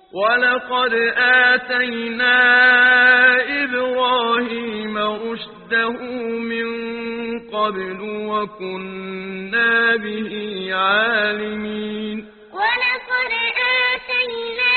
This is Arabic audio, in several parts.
ولقد آتينا إبراهيم رشده من قبل وكنا به عالمين ولقد آتينا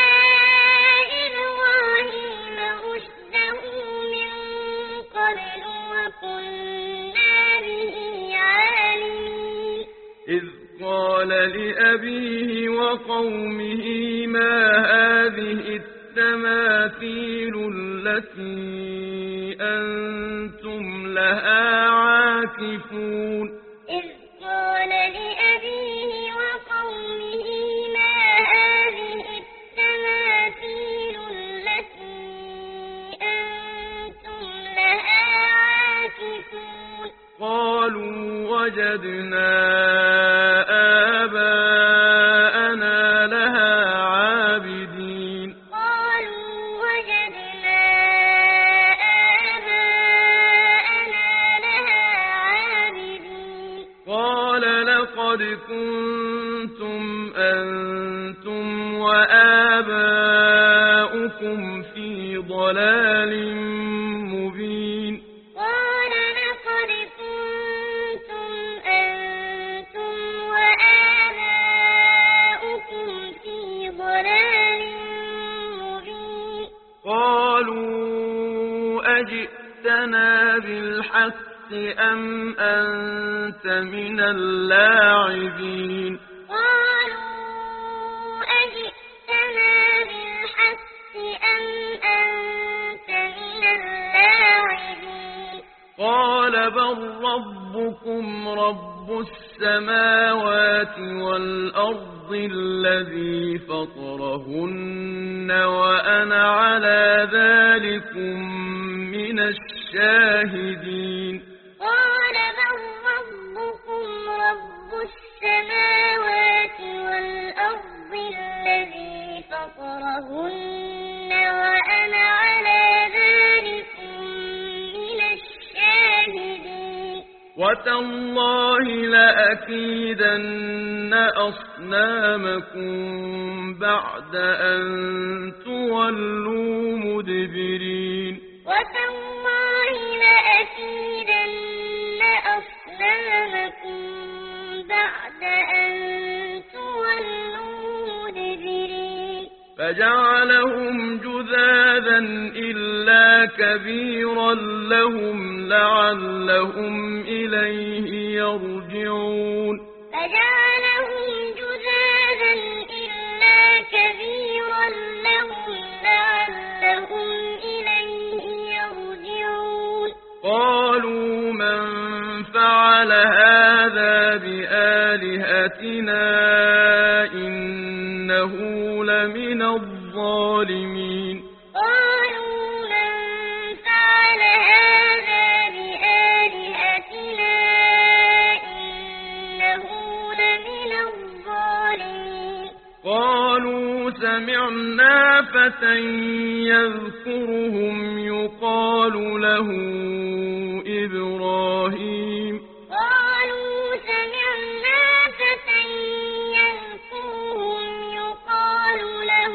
إبراهيم رشده من قبل وكنا به عالمين إذ قال لأبيه وقومه ما هذه التماثيل التي أنتم لها عاكفون إذ قال لأبيه وقومه ما هذه التماثيل التي أنتم لها عاكفون قالوا وجدنا آباءنا لها عابدين قالوا وجدنا آباءنا لها عابدين قال لقد كنتم أنتم وآباؤكم في ضلال مبين قال لقد كنتم أنتم وآباؤكم في ضلال مبين قالوا أجئتنا بالحق أم أنت من اللاعبين قالوا أجئتنا بالحق أم أنت من اللاعبين قال بل ربكم رب السماوات والأرض الذي فطرهن وأنا على ذلكم من الشاهدين قال بل ربكم رب السماوات والأرض الذي فطرهن وأنا على ذلكم من الشاهدين وتالله لأكيدن أصنامكم بعد أن تولوا مدبرين وتالله لأكيدن أصنامكم بعد أن تولوا مدبرين فجعلهم جذاذا إلا كبيرا لهم لعلهم إليه يرجعون فجعلهم جذاذا إلا كبيرا لهم لعلهم إليه يرجعون قالوا من فعل هذا بآلهتنا إنه لمن الظالمين قالوا من فعل هذا بآلهتنا إنه لمن الظالمين قالوا سمعنا فتى يذكرهم يقال له إبراهيم قالوا سمعنا فتى يذكرهم يقال له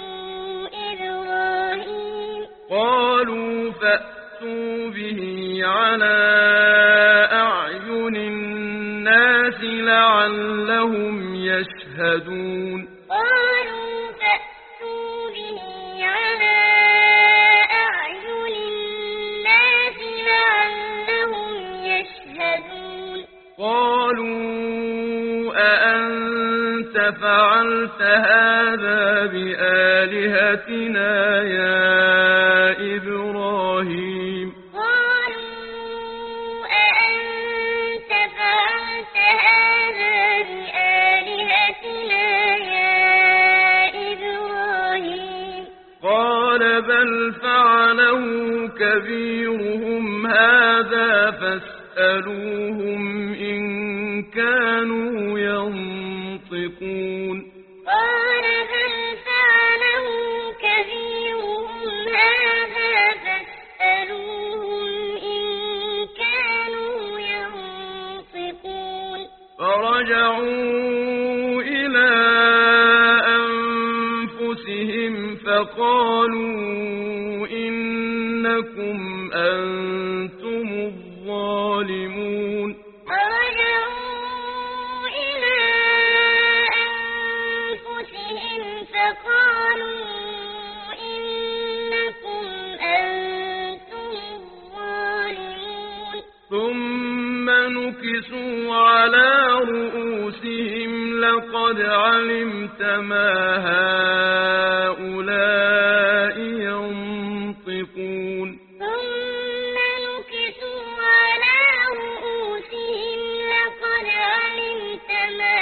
إبراهيم قالوا فأتوا به على أعين الناس لعلهم يشهدون قالوا فأتوا به على أعين الناس لعلهم يشهدون قالوا أأنت فعلت هذا بآلهتنا يا إبراهيم قالوا أأنت فعلت هذا بآلهتنا يا إبراهيم قال بل فعله كبيرهم هذا فاسألوهم إن كانوا ينطقون قال بل فعله كبيرهم هذا فاسألوهم إن كانوا ينطقون فرجعوا إلى أنفسهم بهم فقالوا إنكم أنتم الظالمون فرجعوا إلى أنفسهم فقالوا إنكم أنتم الظالمون ثم نكسوا على رؤوسهم لقد علمت ما هؤلاء ينطقون ثم نكسوا على رؤوسهم لقد علمت ما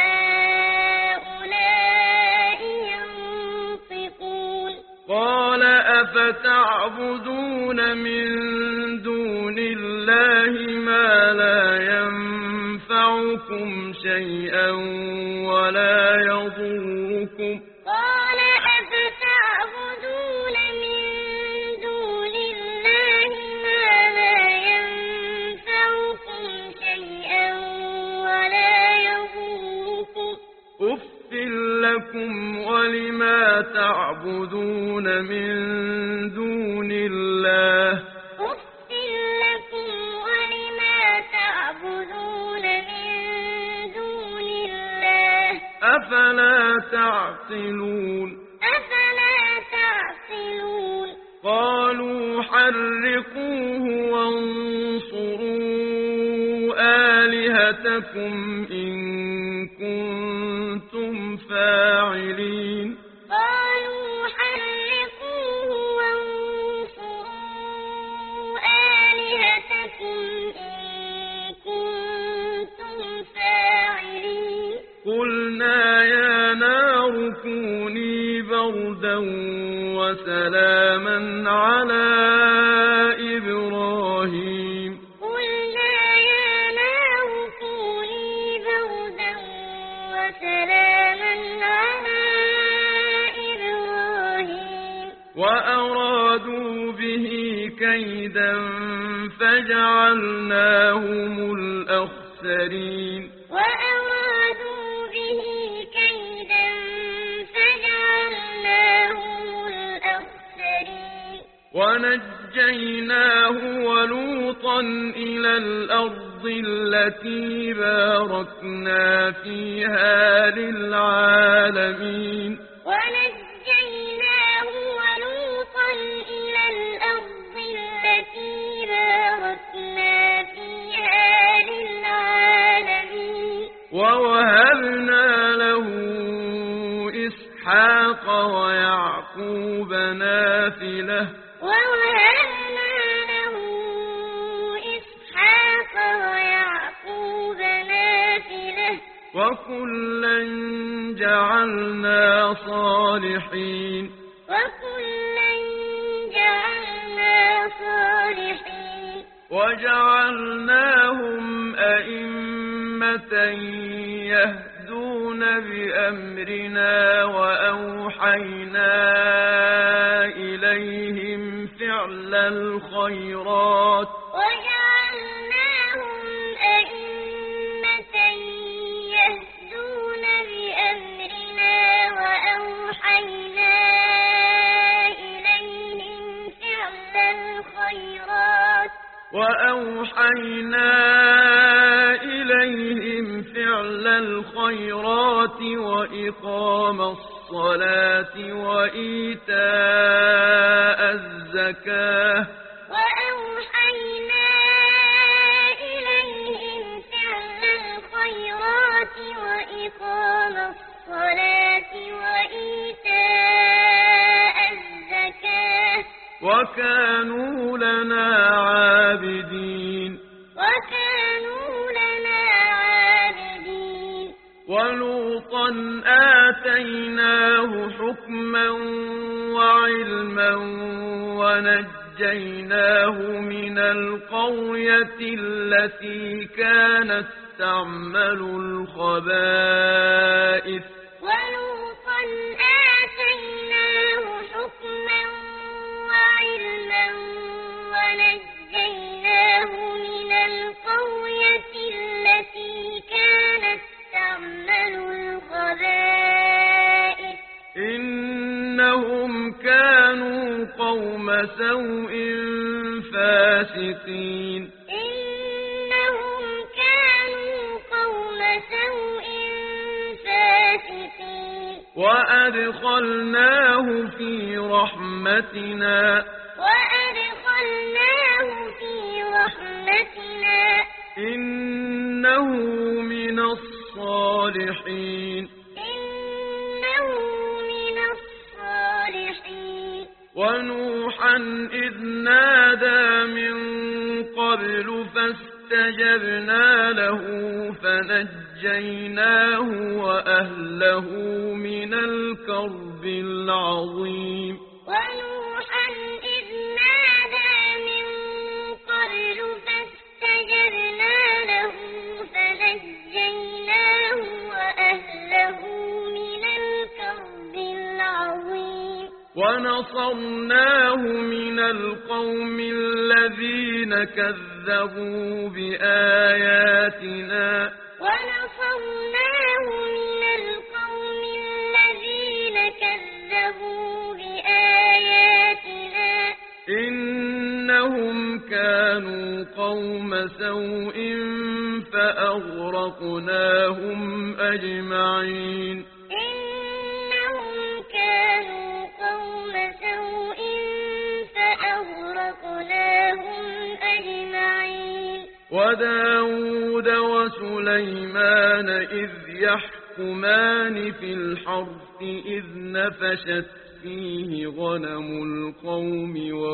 هؤلاء ينطقون قال أفتعبدون من دون الله ما لا ينفعكم شيئا ولا يضركم قال أفتعبدون من دون الله ما لا ينفعكم شيئا ولا يضركم أف لكم ولما تعبدون من دون الله أف لكم ولما تعبدون من دون الله أفلا تعقلون أفلا تعقلون قالوا حرقوه وانصروا آلهتكم إن كنتم فاعلين قالوا حرقوه وانصروا آلهتكم إن كنتم فاعلين قلنا يا نار كوني بردا وسلاما على إبراهيم قلنا يا نار كوني بردا وسلاما على إبراهيم وأرادوا به كيدا فجعلناهم الأخسرين وأرادوا به كيدا فجعلناهم الأخسرين ونجيناه ولوطا إلى الأرض التي باركنا فيها للعالمين ونجيناه ولوطا إلى الأرض التي باركنا فيها للعالمين ووهبنا له إسحاق ويعقوب نافلة ووهبنا له إسحاق ويعقوب نافلة وكلا جعلنا صالحين وكلا جعلنا صالحين وجعلناهم أئمة يهدون بأمرنا وأوحينا إليهم فعل الخيرات وجعلناهم أئمة يهدون بأمرنا وأوحينا إليهم فعل الخيرات وإقام الصلاة وإيتاء الزكاة وأوحينا إليهم فعل الخيرات وإقام الصلاة وإيتاء الزكاة وكانوا لنا عابدين ولوطا آتيناه حكما وعلما ونجيناه من القرية التي كانت تعمل الخبائث ولوطا آتيناه حكما وعلما ونجيناه من القرية التي كانت تعمل الخبائث إنهم إنهم كانوا قوم سوء فاسقين إنهم كانوا قوم سوء فاسقين وأدخلناه في رحمتنا إنه من الصالحين ونوحا إذ نادى من قبل فاستجبنا له فنجيناه وأهله من الكرب العظيم ونوحا إذ نادى من قبل فاستجبنا له فنجيناه وأهله من الكرب العظيم ونصرناه من القوم الذين كذبوا بآياتنا إنهم كانوا قوم سوء فأغرقناهم أجمعين وداود وسليمان إذ يحكمان في الحرث إذ نفشت فيه غنم القوم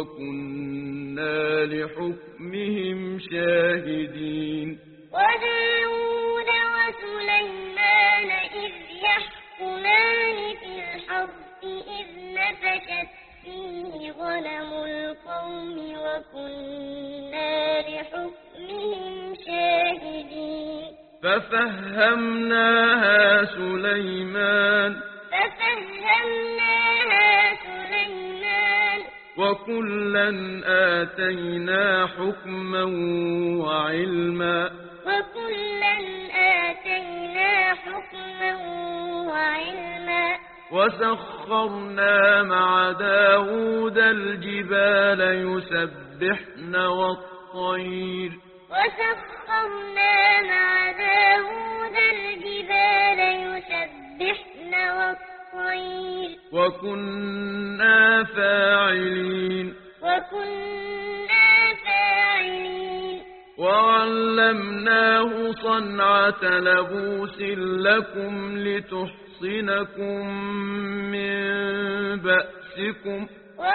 وكنا لحكمهم شاهدين وداود وسليمان إذ يحكمان في الحرث إذ نفشت فيه غنم القوم وكنا لحكمهم شاهدين ففهمناها سليمان وكلا آتينا حكما وعلما وسخرنا مع داود الجبال يسبحن والطير وكنا فاعلين وعلمناه صنعة لبوس لكم لتحصنكم من بأسكم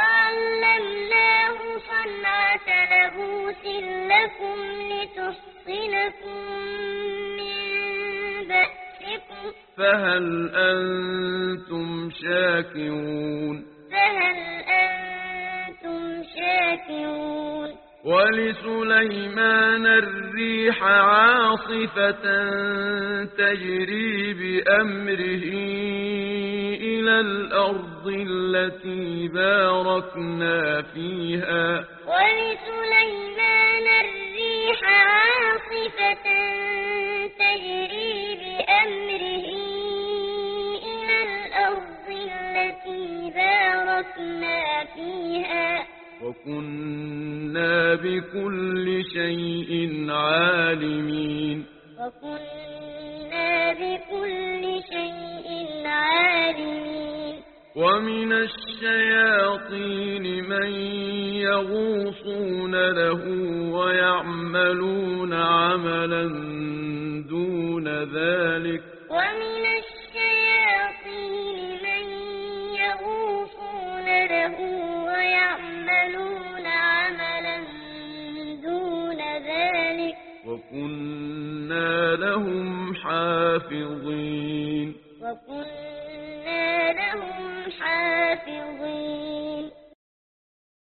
فهل أنتم شاكرون ولسليمان الريح عاصفة تجري بأمره إلى الأرض التي باركنا فيها ولسليمان الريح عاصفة تجري بأمره إلى الأرض التي باركنا فيها وكنا بكل شيء عالمين ومن الشياطين من يغوصون له ويعملون عملا دون ذلك وكنا لهم حافظين